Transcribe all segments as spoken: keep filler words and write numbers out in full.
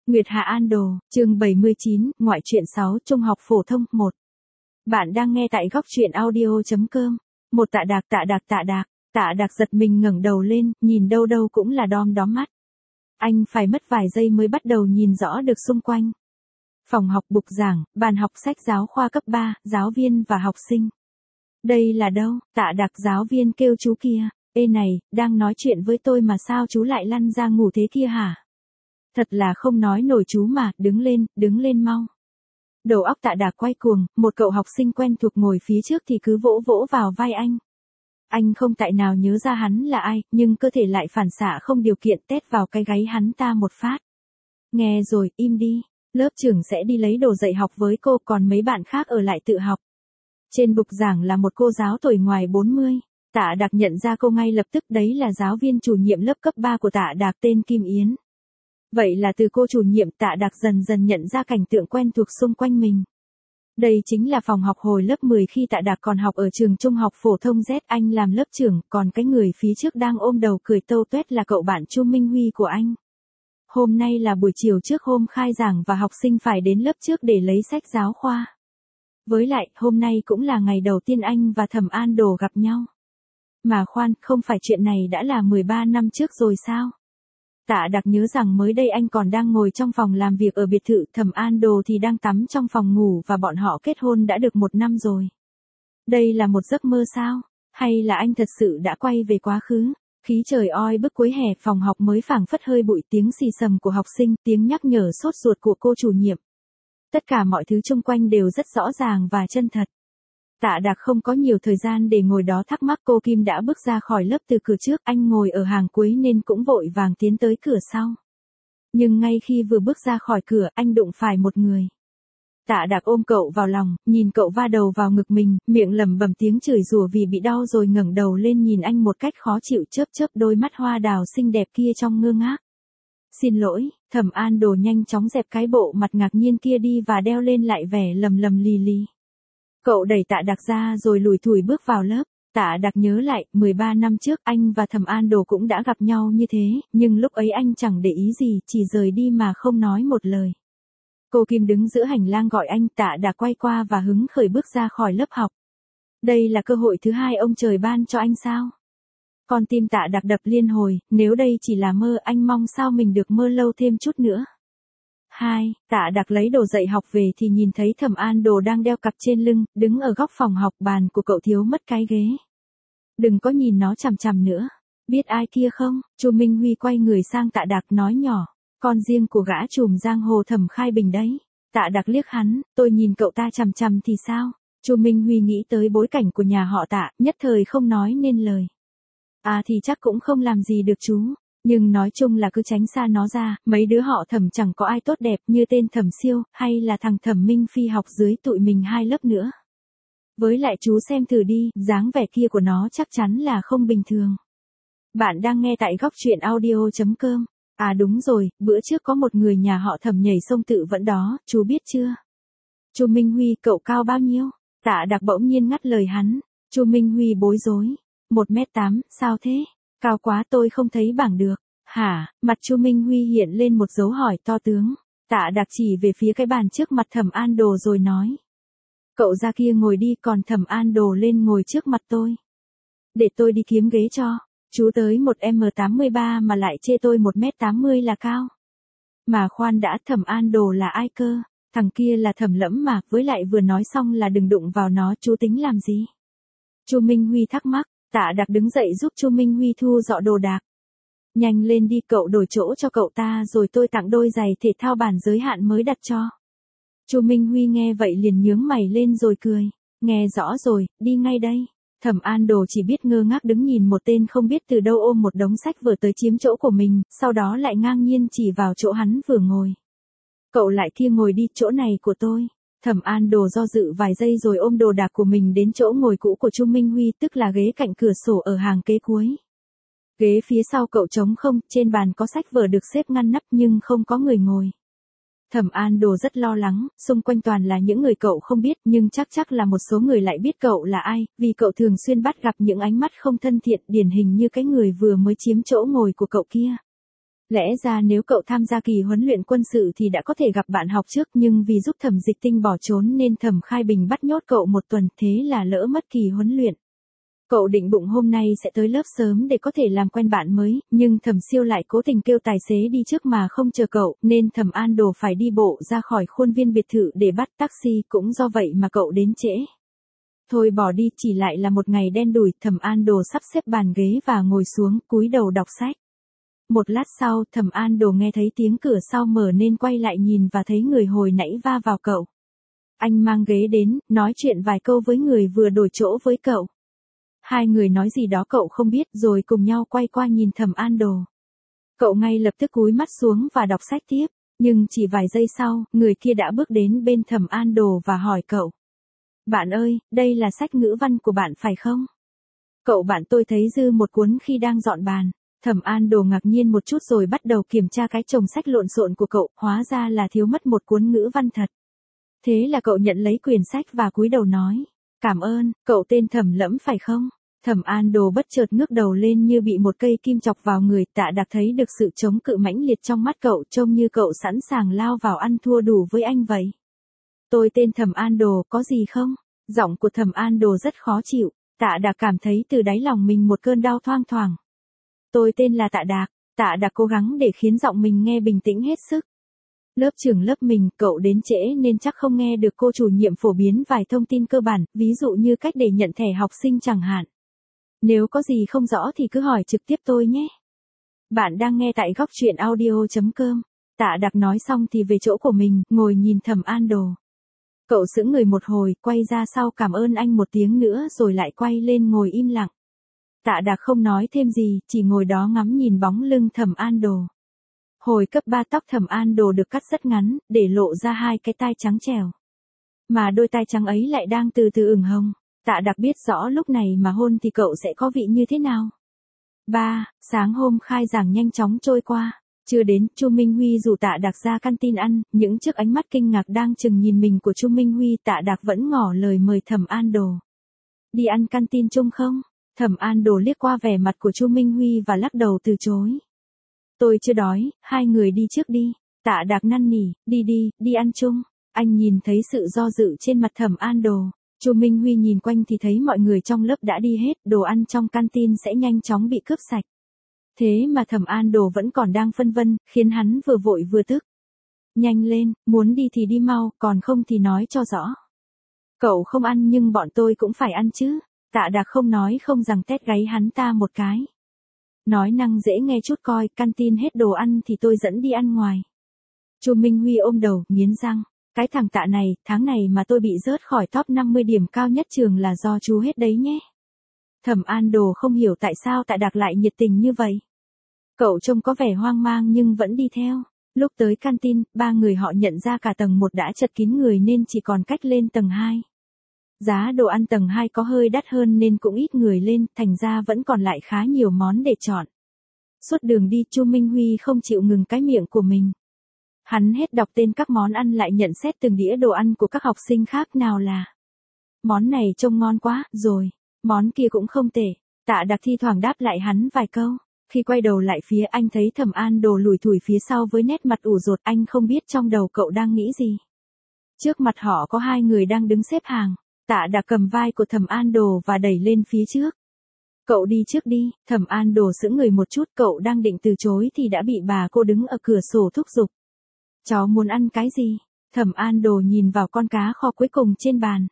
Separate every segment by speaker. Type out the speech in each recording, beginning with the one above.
Speaker 1: Nguyệt Hạ An Đồ, chương bảy mươi chín, ngoại truyện sáu, trung học phổ thông, một. Bạn đang nghe tại góc truyện audio chấm com. Một Tạ Đạc Tạ Đạc Tạ Đạc, Tạ Đạc giật mình ngẩng đầu lên, nhìn đâu đâu cũng là đom đóm mắt. Anh phải mất vài giây mới bắt đầu nhìn rõ được xung quanh. Phòng học bục giảng, bàn học sách giáo khoa cấp ba, giáo viên và học sinh. Đây là đâu? Tạ Đạc giáo viên kêu chú kia. Ê này, đang nói chuyện với tôi mà sao chú lại lăn ra ngủ thế kia hả? Thật là không nói nổi chú mà, đứng lên, đứng lên mau. Đầu óc Tạ Đạc quay cuồng, một cậu học sinh quen thuộc ngồi phía trước thì cứ vỗ vỗ vào vai anh. Anh không tại nào nhớ ra hắn là ai, nhưng cơ thể lại phản xạ không điều kiện tét vào cái gáy hắn ta một phát. Nghe rồi, im đi, lớp trưởng sẽ đi lấy đồ dạy học với cô, còn mấy bạn khác ở lại tự học. Trên bục giảng là một cô giáo tuổi ngoài bốn mươi. Tạ Đạc nhận ra cô ngay lập tức, đấy là giáo viên chủ nhiệm lớp cấp ba của Tạ Đạc tên Kim Yến. Vậy là từ cô chủ nhiệm, Tạ Đạc dần dần nhận ra cảnh tượng quen thuộc xung quanh mình. Đây chính là phòng học hồi lớp mười khi Tạ Đạc còn học ở trường trung học phổ thông Z, anh làm lớp trưởng, còn cái người phía trước đang ôm đầu cười tâu tuét là cậu bạn Chu Minh Huy của anh. Hôm nay là buổi chiều trước hôm khai giảng và học sinh phải đến lớp trước để lấy sách giáo khoa. Với lại, hôm nay cũng là ngày đầu tiên anh và Thẩm An Đồ gặp nhau. Mà khoan, không phải chuyện này đã là mười ba năm trước rồi sao? Tạ Đạc nhớ rằng mới đây anh còn đang ngồi trong phòng làm việc ở biệt thự, Thẩm An Đồ thì đang tắm trong phòng ngủ và bọn họ kết hôn đã được một năm rồi. Đây là một giấc mơ sao? Hay là anh thật sự đã quay về quá khứ? Khí trời oi bức cuối hè, phòng học mới phảng phất hơi bụi, tiếng xì xầm của học sinh, tiếng nhắc nhở sốt ruột của cô chủ nhiệm. Tất cả mọi thứ xung quanh đều rất rõ ràng và chân thật. Tạ Đạc không có nhiều thời gian để ngồi đó thắc mắc, cô Kim đã bước ra khỏi lớp từ cửa trước, anh ngồi ở hàng cuối nên cũng vội vàng tiến tới cửa sau. Nhưng ngay khi vừa bước ra khỏi cửa, anh đụng phải một người. Tạ Đạc ôm cậu vào lòng, nhìn cậu va đầu vào ngực mình, miệng lẩm bẩm tiếng chửi rủa vì bị đau rồi ngẩng đầu lên nhìn anh một cách khó chịu, chớp chớp đôi mắt hoa đào xinh đẹp kia trong ngơ ngác. Xin lỗi, Thẩm An Đồ nhanh chóng dẹp cái bộ mặt ngạc nhiên kia đi và đeo lên lại vẻ lầm lầm lì lì. Cậu đẩy Tạ Đạc ra rồi lủi thủi bước vào lớp. Tạ Đạc nhớ lại, mười ba năm trước anh và Thẩm An Đồ cũng đã gặp nhau như thế, nhưng lúc ấy anh chẳng để ý gì, chỉ rời đi mà không nói một lời. Cô Kim đứng giữa hành lang gọi anh, Tạ Đạc quay qua và hứng khởi bước ra khỏi lớp học. Đây là cơ hội thứ hai ông trời ban cho anh sao? Con tim Tạ Đạc đập liên hồi, nếu đây chỉ là mơ, anh mong sao mình được mơ lâu thêm chút nữa. Hai, Tạ Đạc lấy đồ dạy học về thì nhìn thấy Thẩm An Đồ đang đeo cặp trên lưng, đứng ở góc phòng học, bàn của cậu thiếu mất cái ghế. Đừng có nhìn nó chằm chằm nữa. Biết ai kia không? Chu Minh Huy quay người sang Tạ Đạc nói nhỏ, con riêng của gã trùm giang hồ Thẩm Khai Bình đấy. Tạ Đạc liếc hắn, tôi nhìn cậu ta chằm chằm thì sao? Chu Minh Huy nghĩ tới bối cảnh của nhà họ Tạ, nhất thời không nói nên lời. À thì chắc cũng không làm gì được chú. Nhưng nói chung là cứ tránh xa nó ra, mấy đứa họ Thẩm chẳng có ai tốt đẹp như tên Thẩm Siêu, hay là thằng Thẩm Minh Phi học dưới tụi mình hai lớp nữa. Với lại chú xem thử đi, dáng vẻ kia của nó chắc chắn là không bình thường. Bạn đang nghe tại góc truyện audio chấm com. À đúng rồi, bữa trước có một người nhà họ Thẩm nhảy sông tự vẫn đó, chú biết chưa? Chu Minh Huy, cậu cao bao nhiêu? Tạ Đạc bỗng nhiên ngắt lời hắn. Chu Minh Huy bối rối. Một mét tám, sao thế? Cao quá tôi không thấy bảng được. Hả? Mặt Chu Minh Huy hiện lên một dấu hỏi to tướng. Tạ Đạc chỉ về phía cái bàn trước mặt Thẩm An Đồ rồi nói. Cậu ra kia ngồi đi, còn Thẩm An Đồ lên ngồi trước mặt tôi. Để tôi đi kiếm ghế cho. Chú tới một em tám mươi ba mà lại chê tôi một mét tám mươi là cao. Mà khoan đã, Thẩm An Đồ là ai cơ? Thằng kia là Thẩm Lẫm mà, với lại vừa nói xong là đừng đụng vào nó, chú tính làm gì? Chu Minh Huy thắc mắc. Tạ Đạc đứng dậy giúp Chu Minh Huy thu dọn đồ đạc. Nhanh lên đi, cậu đổi chỗ cho cậu ta rồi tôi tặng đôi giày thể thao bản giới hạn mới đặt cho. Chu Minh Huy nghe vậy liền nhướng mày lên rồi cười. Nghe rõ rồi, đi ngay đây. Thẩm An Đồ chỉ biết ngơ ngác đứng nhìn một tên không biết từ đâu ôm một đống sách vừa tới chiếm chỗ của mình, sau đó lại ngang nhiên chỉ vào chỗ hắn vừa ngồi. Cậu lại kia ngồi đi, chỗ này của tôi. Thẩm An Đồ do dự vài giây rồi ôm đồ đạc của mình đến chỗ ngồi cũ của Chu Minh Huy, tức là ghế cạnh cửa sổ ở hàng kế cuối. Ghế phía sau cậu trống không, trên bàn có sách vở được xếp ngăn nắp nhưng không có người ngồi. Thẩm An Đồ rất lo lắng, xung quanh toàn là những người cậu không biết, nhưng chắc chắc là một số người lại biết cậu là ai, vì cậu thường xuyên bắt gặp những ánh mắt không thân thiện, điển hình như cái người vừa mới chiếm chỗ ngồi của cậu kia. Lẽ ra nếu cậu tham gia kỳ huấn luyện quân sự thì đã có thể gặp bạn học trước, nhưng vì giúp Thẩm Dịch Tinh bỏ trốn nên Thẩm Khai Bình bắt nhốt cậu một tuần, thế là lỡ mất kỳ huấn luyện. Cậu định bụng hôm nay sẽ tới lớp sớm để có thể làm quen bạn mới, nhưng Thẩm Siêu lại cố tình kêu tài xế đi trước mà không chờ cậu, nên Thẩm An Đồ phải đi bộ ra khỏi khuôn viên biệt thự để bắt taxi, cũng do vậy mà cậu đến trễ. Thôi bỏ đi, chỉ lại là một ngày đen đủi. Thẩm An Đồ sắp xếp bàn ghế và ngồi xuống, cúi đầu đọc sách. Một lát sau, Thẩm An Đồ nghe thấy tiếng cửa sau mở nên quay lại nhìn và thấy người hồi nãy va vào cậu. Anh mang ghế đến, nói chuyện vài câu với người vừa đổi chỗ với cậu. Hai người nói gì đó cậu không biết rồi cùng nhau quay qua nhìn Thẩm An Đồ. Cậu ngay lập tức cúi mắt xuống và đọc sách tiếp, nhưng chỉ vài giây sau, người kia đã bước đến bên Thẩm An Đồ và hỏi cậu. Bạn ơi, đây là sách ngữ văn của bạn phải không? Cậu bạn tôi thấy dư một cuốn khi đang dọn bàn. Thẩm An Đồ ngạc nhiên một chút rồi bắt đầu kiểm tra cái chồng sách lộn xộn của cậu, hóa ra là thiếu mất một cuốn ngữ văn thật. Thế là cậu nhận lấy quyển sách và cúi đầu nói. Cảm ơn, cậu tên Thẩm Lẫm phải không? Thẩm An Đồ bất chợt ngước đầu lên như bị một cây kim chọc vào người. Tạ Đạc thấy được sự chống cự mãnh liệt trong mắt cậu, trông như cậu sẵn sàng lao vào ăn thua đủ với anh vậy. Tôi tên Thẩm An Đồ, có gì không? Giọng của Thẩm An Đồ rất khó chịu. Tạ Đạc cảm thấy từ đáy lòng mình một cơn đau thoang thoảng. Tôi tên là Tạ Đạc. Tạ Đạc cố gắng để khiến giọng mình nghe bình tĩnh hết sức. Lớp trưởng lớp mình, cậu đến trễ nên chắc không nghe được cô chủ nhiệm phổ biến vài thông tin cơ bản, ví dụ như cách để nhận thẻ học sinh chẳng hạn. Nếu có gì không rõ thì cứ hỏi trực tiếp tôi nhé. Bạn đang nghe tại góc truyện audio chấm com. Tạ Đạc nói xong thì về chỗ của mình, ngồi nhìn Thẩm An Đồ. Cậu sững người một hồi, quay ra sau cảm ơn anh một tiếng nữa rồi lại quay lên ngồi im lặng. Tạ Đạc không nói thêm gì, chỉ ngồi đó ngắm nhìn bóng lưng Thẩm An Đồ. Hồi cấp ba tóc Thẩm An Đồ được cắt rất ngắn, để lộ ra hai cái tai trắng trẻo. Mà đôi tai trắng ấy lại đang từ từ ửng hồng. Tạ Đạc biết rõ lúc này mà hôn thì cậu sẽ có vị như thế nào. Ba, sáng hôm khai giảng nhanh chóng trôi qua. Chưa đến, Chu Minh Huy rủ Tạ Đạc ra canteen ăn, những chiếc ánh mắt kinh ngạc đang chừng nhìn mình của Chu Minh Huy. Tạ Đạc vẫn ngỏ lời mời Thẩm An Đồ. Đi ăn canteen chung không? Thẩm An Đồ liếc qua vẻ mặt của Chu Minh Huy và lắc đầu từ chối. Tôi chưa đói, hai người đi trước đi. Tạ Đạc năn nỉ, đi đi, đi ăn chung. Anh nhìn thấy sự do dự trên mặt Thẩm An Đồ. Chu Minh Huy nhìn quanh thì thấy mọi người trong lớp đã đi hết, đồ ăn trong canteen sẽ nhanh chóng bị cướp sạch. Thế mà Thẩm An Đồ vẫn còn đang phân vân, khiến hắn vừa vội vừa tức. Nhanh lên, muốn đi thì đi mau, còn không thì nói cho rõ. Cậu không ăn nhưng bọn tôi cũng phải ăn chứ. Tạ Đạc không nói không rằng tét gáy hắn ta một cái. Nói năng dễ nghe chút coi, canteen hết đồ ăn thì tôi dẫn đi ăn ngoài. Chu Minh Huy ôm đầu, nghiến răng. Cái thằng Tạ này, tháng này mà tôi bị rớt khỏi top năm mươi điểm cao nhất trường là do chú hết đấy nhé. Thẩm An Đồ không hiểu tại sao Tạ Đạc lại nhiệt tình như vậy. Cậu trông có vẻ hoang mang nhưng vẫn đi theo. Lúc tới canteen, ba người họ nhận ra cả tầng một đã chật kín người nên chỉ còn cách lên tầng hai. Giá đồ ăn tầng hai có hơi đắt hơn nên cũng ít người lên, thành ra vẫn còn lại khá nhiều món để chọn. Suốt đường đi, Chu Minh Huy không chịu ngừng cái miệng của mình. Hắn hết đọc tên các món ăn lại nhận xét từng đĩa đồ ăn của các học sinh khác, nào là món này trông ngon quá, rồi, món kia cũng không tệ. Tạ Đạc thi thoảng đáp lại hắn vài câu. Khi quay đầu lại phía anh thấy Thẩm An Đồ lủi thủi phía sau với nét mặt ủ rột, anh không biết trong đầu cậu đang nghĩ gì. Trước mặt họ có hai người đang đứng xếp hàng. Tạ Đạc cầm vai của Thẩm An Đồ và đẩy lên phía trước. Cậu đi trước đi. Thẩm An Đồ sững người một chút, cậu đang định từ chối thì đã bị bà cô đứng ở cửa sổ thúc giục. Cháu muốn ăn cái gì? Thẩm An Đồ nhìn vào con cá kho cuối cùng trên bàn.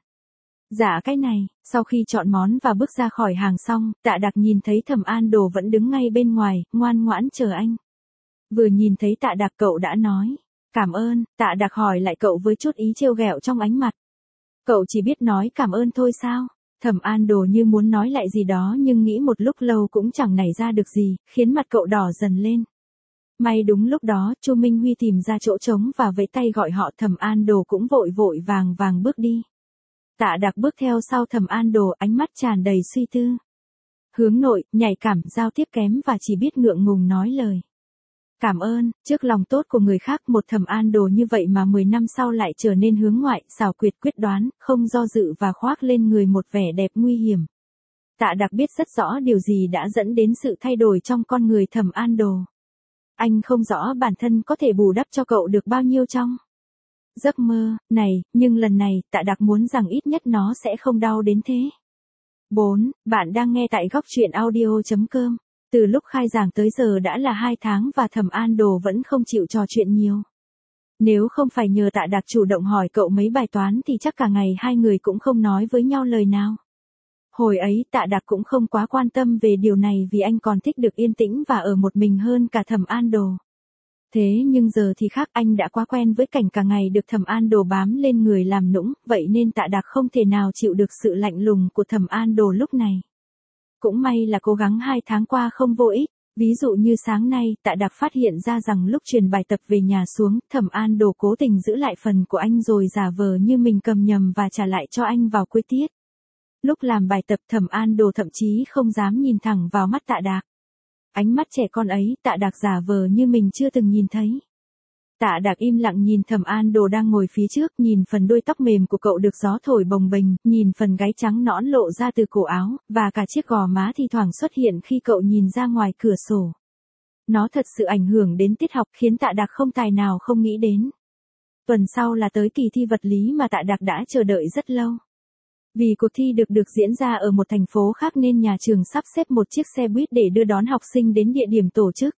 Speaker 1: Dạ cái này. Sau khi chọn món và bước ra khỏi hàng xong, Tạ Đạc nhìn thấy Thẩm An Đồ vẫn đứng ngay bên ngoài, ngoan ngoãn chờ anh. Vừa nhìn thấy Tạ Đạc cậu đã nói. Cảm ơn. Tạ Đạc hỏi lại cậu với chút ý trêu ghẹo trong ánh mặt. Cậu chỉ biết nói cảm ơn thôi sao? Thẩm An Đồ như muốn nói lại gì đó nhưng nghĩ một lúc lâu cũng chẳng nảy ra được gì, khiến mặt cậu đỏ dần lên. May đúng lúc đó, Chu Minh Huy tìm ra chỗ trống và vẫy tay gọi họ. Thẩm An Đồ cũng vội vội vàng vàng bước đi. Tạ Đạc bước theo sau Thẩm An Đồ, ánh mắt tràn đầy suy tư. Hướng nội, nhạy cảm, giao tiếp kém và chỉ biết ngượng ngùng nói lời. Cảm ơn, trước lòng tốt của người khác, một Thẩm An Đồ như vậy mà mười năm sau lại trở nên hướng ngoại, xảo quyệt quyết đoán, không do dự và khoác lên người một vẻ đẹp nguy hiểm. Tạ Đạc biết rất rõ điều gì đã dẫn đến sự thay đổi trong con người Thẩm An Đồ. Anh không rõ bản thân có thể bù đắp cho cậu được bao nhiêu trong giấc mơ này, nhưng lần này, Tạ Đạc muốn rằng ít nhất nó sẽ không đau đến thế. bốn. Bạn đang nghe tại góc truyện audio chấm com. Từ lúc khai giảng tới giờ đã là hai tháng và Thẩm An Đồ vẫn không chịu trò chuyện nhiều. Nếu không phải nhờ Tạ Đạc chủ động hỏi cậu mấy bài toán thì chắc cả ngày hai người cũng không nói với nhau lời nào. Hồi ấy Tạ Đạc cũng không quá quan tâm về điều này vì anh còn thích được yên tĩnh và ở một mình hơn cả Thẩm An Đồ. Thế nhưng giờ thì khác, anh đã quá quen với cảnh cả ngày được Thẩm An Đồ bám lên người làm nũng, vậy nên Tạ Đạc không thể nào chịu được sự lạnh lùng của Thẩm An Đồ lúc này. Cũng may là cố gắng hai tháng qua không vô ích, ví dụ như sáng nay Tạ Đạc phát hiện ra rằng lúc truyền bài tập về nhà xuống, Thẩm An Đồ cố tình giữ lại phần của anh rồi giả vờ như mình cầm nhầm và trả lại cho anh vào cuối tiết. Lúc làm bài tập Thẩm An Đồ thậm chí không dám nhìn thẳng vào mắt Tạ Đạc. Ánh mắt trẻ con ấy, Tạ Đạc giả vờ như mình chưa từng nhìn thấy. Tạ Đạc im lặng nhìn Thẩm An Đồ đang ngồi phía trước, nhìn phần đuôi tóc mềm của cậu được gió thổi bồng bềnh, nhìn phần gáy trắng nõn lộ ra từ cổ áo, và cả chiếc gò má thi thoảng xuất hiện khi cậu nhìn ra ngoài cửa sổ. Nó thật sự ảnh hưởng đến tiết học, khiến Tạ Đạc không tài nào không nghĩ đến. Tuần sau là tới kỳ thi vật lý mà Tạ Đạc đã chờ đợi rất lâu. Vì cuộc thi được được diễn ra ở một thành phố khác nên nhà trường sắp xếp một chiếc xe buýt để đưa đón học sinh đến địa điểm tổ chức.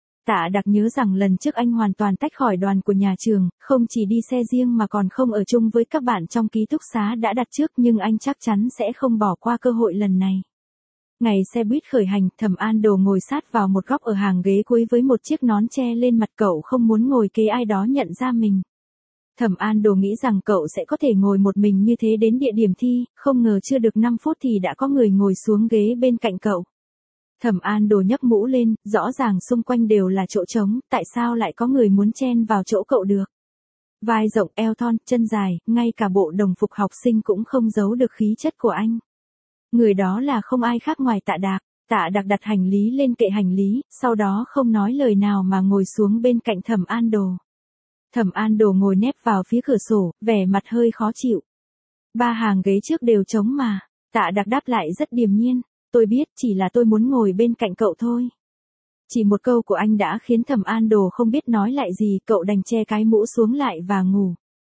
Speaker 1: Tạ Đạc nhớ rằng lần trước anh hoàn toàn tách khỏi đoàn của nhà trường, không chỉ đi xe riêng mà còn không ở chung với các bạn trong ký túc xá đã đặt trước, nhưng anh chắc chắn sẽ không bỏ qua cơ hội lần này. Ngày xe buýt khởi hành, Thẩm An Đồ ngồi sát vào một góc ở hàng ghế cuối với một chiếc nón che lên mặt, cậu không muốn ngồi kế ai đó nhận ra mình. Thẩm An Đồ nghĩ rằng cậu sẽ có thể ngồi một mình như thế đến địa điểm thi, không ngờ chưa được năm phút thì đã có người ngồi xuống ghế bên cạnh cậu. Thẩm An Đồ nhấc mũ lên, rõ ràng xung quanh đều là chỗ trống, tại sao lại có người muốn chen vào chỗ cậu được? Vai rộng, eo thon, chân dài, ngay cả bộ đồng phục học sinh cũng không giấu được khí chất của anh. Người đó là không ai khác ngoài Tạ Đạc. Tạ Đạc đặt hành lý lên kệ hành lý, sau đó không nói lời nào mà ngồi xuống bên cạnh Thẩm An Đồ. Thẩm An Đồ ngồi nép vào phía cửa sổ, vẻ mặt hơi khó chịu. Ba hàng ghế trước đều trống mà. Tạ Đạc đáp lại rất điềm nhiên. Tôi biết, chỉ là tôi muốn ngồi bên cạnh cậu thôi. Chỉ một câu của anh đã khiến Thẩm An Đồ không biết nói lại gì, cậu đành che cái mũ xuống lại và ngủ.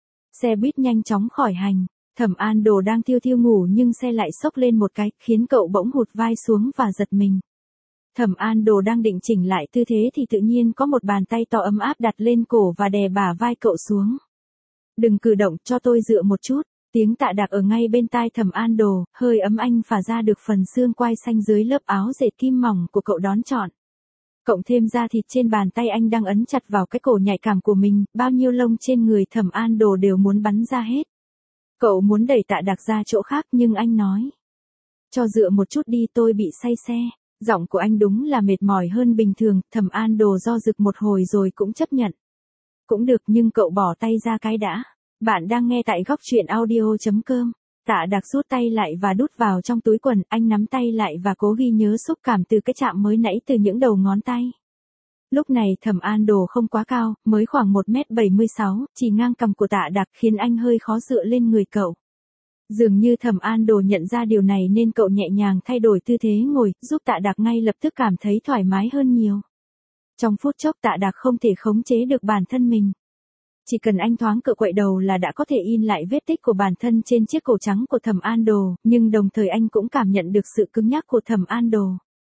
Speaker 1: Xe buýt nhanh chóng khỏi hành. Thẩm An Đồ đang thiêu thiêu ngủ nhưng xe lại xốc lên một cái, khiến cậu bỗng hụt vai xuống và giật mình. Thẩm An Đồ đang định chỉnh lại tư thế thì tự nhiên có một bàn tay to ấm áp đặt lên cổ và đè bả vai cậu xuống. Đừng cử động, cho tôi dựa một chút. Tiếng Tạ Đạc ở ngay bên tai Thẩm An Đồ, hơi ấm anh phả ra được phần xương quai xanh dưới lớp áo dệt kim mỏng của cậu đón trọn. Cộng thêm da thịt trên bàn tay anh đang ấn chặt vào cái cổ nhạy cảm của mình, bao nhiêu lông trên người Thẩm An Đồ đều muốn bắn ra hết. Cậu muốn đẩy Tạ Đạc ra chỗ khác nhưng anh nói. Cho dựa một chút đi, tôi bị say xe. Giọng của anh đúng là mệt mỏi hơn bình thường, Thẩm An Đồ do dự một hồi rồi cũng chấp nhận. Cũng được, nhưng cậu bỏ tay ra cái đã. Bạn đang nghe tại góc truyện audio chấm com. Tạ Đạc rút tay lại và đút vào trong túi quần, anh nắm tay lại và cố ghi nhớ xúc cảm từ cái chạm mới nãy từ những đầu ngón tay. Lúc này Thẩm An Đồ không quá cao, mới khoảng một mét bảy mươi sáu, chỉ ngang cằm của Tạ Đạc khiến anh hơi khó dựa lên người cậu. Dường như Thẩm An Đồ nhận ra điều này nên cậu nhẹ nhàng thay đổi tư thế ngồi, giúp Tạ Đạc ngay lập tức cảm thấy thoải mái hơn nhiều. Trong phút chốc Tạ Đạc không thể khống chế được bản thân mình. Chỉ cần anh thoáng cựa quậy đầu là đã có thể in lại vết tích của bản thân trên chiếc cổ trắng của Thẩm An Đồ, nhưng đồng thời anh cũng cảm nhận được sự cứng nhắc của Thẩm An Đồ.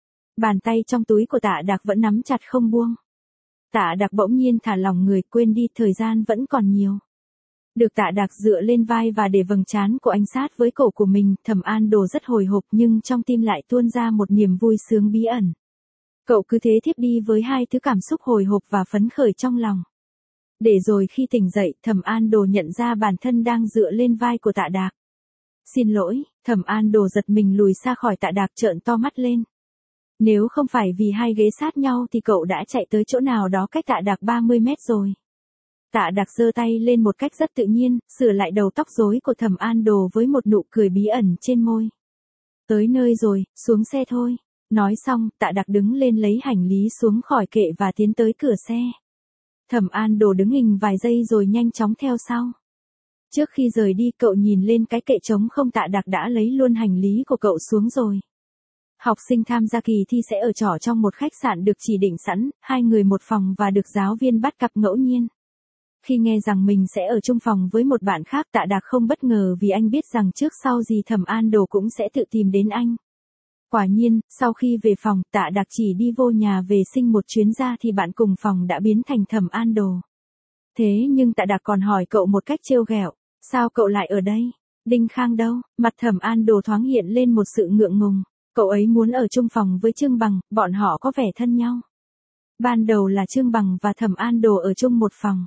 Speaker 1: Bàn tay trong túi của Tạ Đạc vẫn nắm chặt không buông. Tạ Đạc bỗng nhiên thả lỏng người, quên đi thời gian vẫn còn nhiều. Được Tạ Đạc dựa lên vai và để vầng trán của anh sát với cổ của mình, Thẩm An Đồ rất hồi hộp nhưng trong tim lại tuôn ra một niềm vui sướng bí ẩn. Cậu cứ thế thiếp đi với hai thứ cảm xúc hồi hộp và phấn khởi trong lòng. Để rồi khi tỉnh dậy, Thẩm An Đồ nhận ra bản thân đang dựa lên vai của Tạ Đạc. Xin lỗi, Thẩm An Đồ giật mình lùi xa khỏi Tạ Đạc, trợn to mắt lên. Nếu không phải vì hai ghế sát nhau thì cậu đã chạy tới chỗ nào đó cách Tạ Đạc ba mươi mét rồi. Tạ Đạc giơ tay lên một cách rất tự nhiên, sửa lại đầu tóc rối của Thẩm An Đồ với một nụ cười bí ẩn trên môi. Tới nơi rồi, xuống xe thôi. Nói xong, Tạ Đạc đứng lên lấy hành lý xuống khỏi kệ và tiến tới cửa xe. Thẩm An Đồ đứng hình vài giây rồi nhanh chóng theo sau. Trước khi rời đi, cậu nhìn lên cái kệ trống không, Tạ Đạc đã lấy luôn hành lý của cậu xuống rồi. Học sinh tham gia kỳ thi sẽ ở trọ trong một khách sạn được chỉ định sẵn, hai người một phòng và được giáo viên bắt cặp ngẫu nhiên. Khi nghe rằng mình sẽ ở chung phòng với một bạn khác, Tạ Đạc không bất ngờ vì anh biết rằng trước sau gì Thẩm An Đồ cũng sẽ tự tìm đến anh. Quả nhiên, sau khi về phòng, Tạ Đạc chỉ đi vô nhà vệ sinh một chuyến ra thì bạn cùng phòng đã biến thành Thẩm An Đồ. Thế nhưng Tạ Đạc còn hỏi cậu một cách trêu ghẹo, sao cậu lại ở đây? Đinh Khang đâu? Mặt Thẩm An Đồ thoáng hiện lên một sự ngượng ngùng, cậu ấy muốn ở chung phòng với Trương Bằng, bọn họ có vẻ thân nhau. Ban đầu là Trương Bằng và Thẩm An Đồ ở chung một phòng.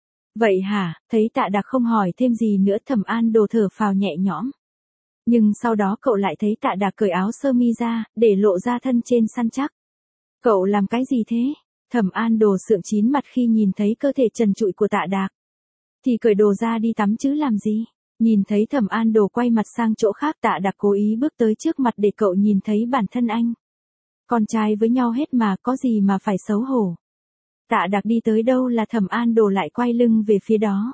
Speaker 1: Vậy hả? Thấy Tạ Đạc không hỏi thêm gì nữa, Thẩm An Đồ thở phào nhẹ nhõm. Nhưng sau đó cậu lại thấy Tạ Đạc cởi áo sơ mi ra, để lộ ra thân trên săn chắc. Cậu làm cái gì thế? Thẩm An Đồ sượng chín mặt khi nhìn thấy cơ thể trần trụi của Tạ Đạc. Thì cởi đồ ra đi tắm chứ làm gì? Nhìn thấy Thẩm An Đồ quay mặt sang chỗ khác, Tạ Đạc cố ý bước tới trước mặt để cậu nhìn thấy bản thân anh. Con trai với nhau hết mà, có gì mà phải xấu hổ. Tạ Đạc đi tới đâu là Thẩm An Đồ lại quay lưng về phía đó.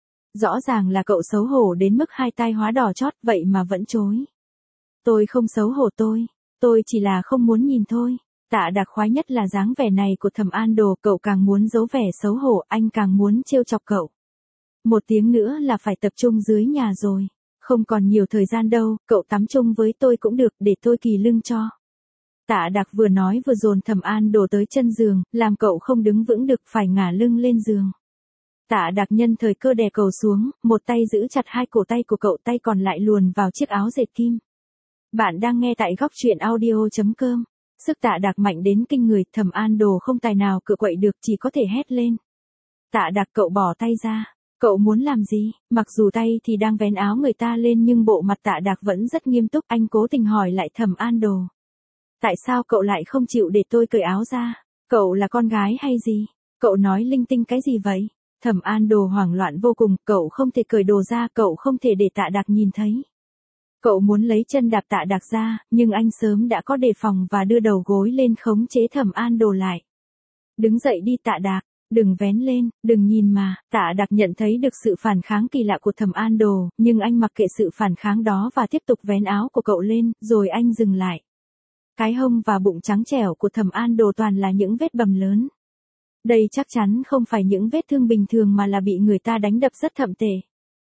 Speaker 1: Rõ ràng là cậu xấu hổ đến mức hai tai hóa đỏ chót vậy mà vẫn chối. Tôi không xấu hổ tôi, tôi chỉ là không muốn nhìn thôi. Tạ Đạc khoái nhất là dáng vẻ này của Thẩm An Đồ, cậu càng muốn giấu vẻ xấu hổ, anh càng muốn trêu chọc cậu. Một tiếng nữa là phải tập trung dưới nhà rồi, không còn nhiều thời gian đâu, cậu tắm chung với tôi cũng được, để tôi kỳ lưng cho. Tạ Đạc vừa nói vừa dồn Thẩm An Đồ tới chân giường, làm cậu không đứng vững được, phải ngả lưng lên giường. Tạ Đạc nhân thời cơ đè cậu xuống, một tay giữ chặt hai cổ tay của cậu, tay còn lại luồn vào chiếc áo dệt kim. Bạn đang nghe tại góc truyện audio chấm com. Sức Tạ Đạc mạnh đến kinh người, Thẩm An Đồ không tài nào cự quậy được, chỉ có thể hét lên. Tạ Đạc, cậu bỏ tay ra. Cậu muốn làm gì? Mặc dù tay thì đang vén áo người ta lên nhưng bộ mặt Tạ Đạc vẫn rất nghiêm túc, anh cố tình hỏi lại Thẩm An Đồ. Tại sao cậu lại không chịu để tôi cởi áo ra? Cậu là con gái hay gì? Cậu nói linh tinh cái gì vậy? Thẩm An Đồ hoảng loạn vô cùng, cậu không thể cởi đồ ra, cậu không thể để Tạ Đạc nhìn thấy. Cậu muốn lấy chân đạp Tạ Đạc ra, nhưng anh sớm đã có đề phòng và đưa đầu gối lên khống chế Thẩm An Đồ lại. Đứng dậy đi Tạ Đạc, đừng vén lên, đừng nhìn mà. Tạ Đạc nhận thấy được sự phản kháng kỳ lạ của Thẩm An Đồ, nhưng anh mặc kệ sự phản kháng đó và tiếp tục vén áo của cậu lên, rồi anh dừng lại. Cái hông và bụng trắng trẻo của Thẩm An Đồ toàn là những vết bầm lớn. Đây chắc chắn không phải những vết thương bình thường mà là bị người ta đánh đập rất thậm tệ.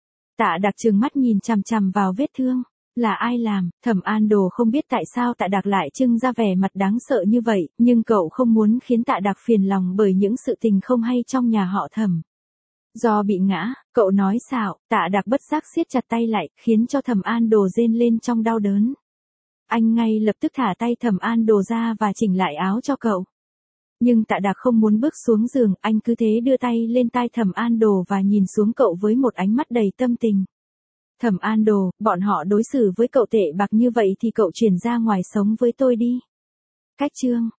Speaker 1: Tạ Đạc trừng mắt nhìn chằm chằm vào vết thương. Là ai làm? Thẩm An Đồ không biết tại sao Tạ Đạc lại trưng ra vẻ mặt đáng sợ như vậy, nhưng cậu không muốn khiến Tạ Đạc phiền lòng bởi những sự tình không hay trong nhà họ Thẩm. Do bị ngã, cậu nói xạo, Tạ Đạc bất giác siết chặt tay lại, khiến cho Thẩm An Đồ rên lên trong đau đớn. Anh ngay lập tức thả tay Thẩm An Đồ ra và chỉnh lại áo cho cậu. Nhưng Tạ Đạc không muốn bước xuống giường, anh cứ thế đưa tay lên tai Thẩm An Đồ và nhìn xuống cậu với một ánh mắt đầy tâm tình. Thẩm An Đồ, bọn họ đối xử với cậu tệ bạc như vậy thì cậu chuyển ra ngoài sống với tôi đi. Cách chương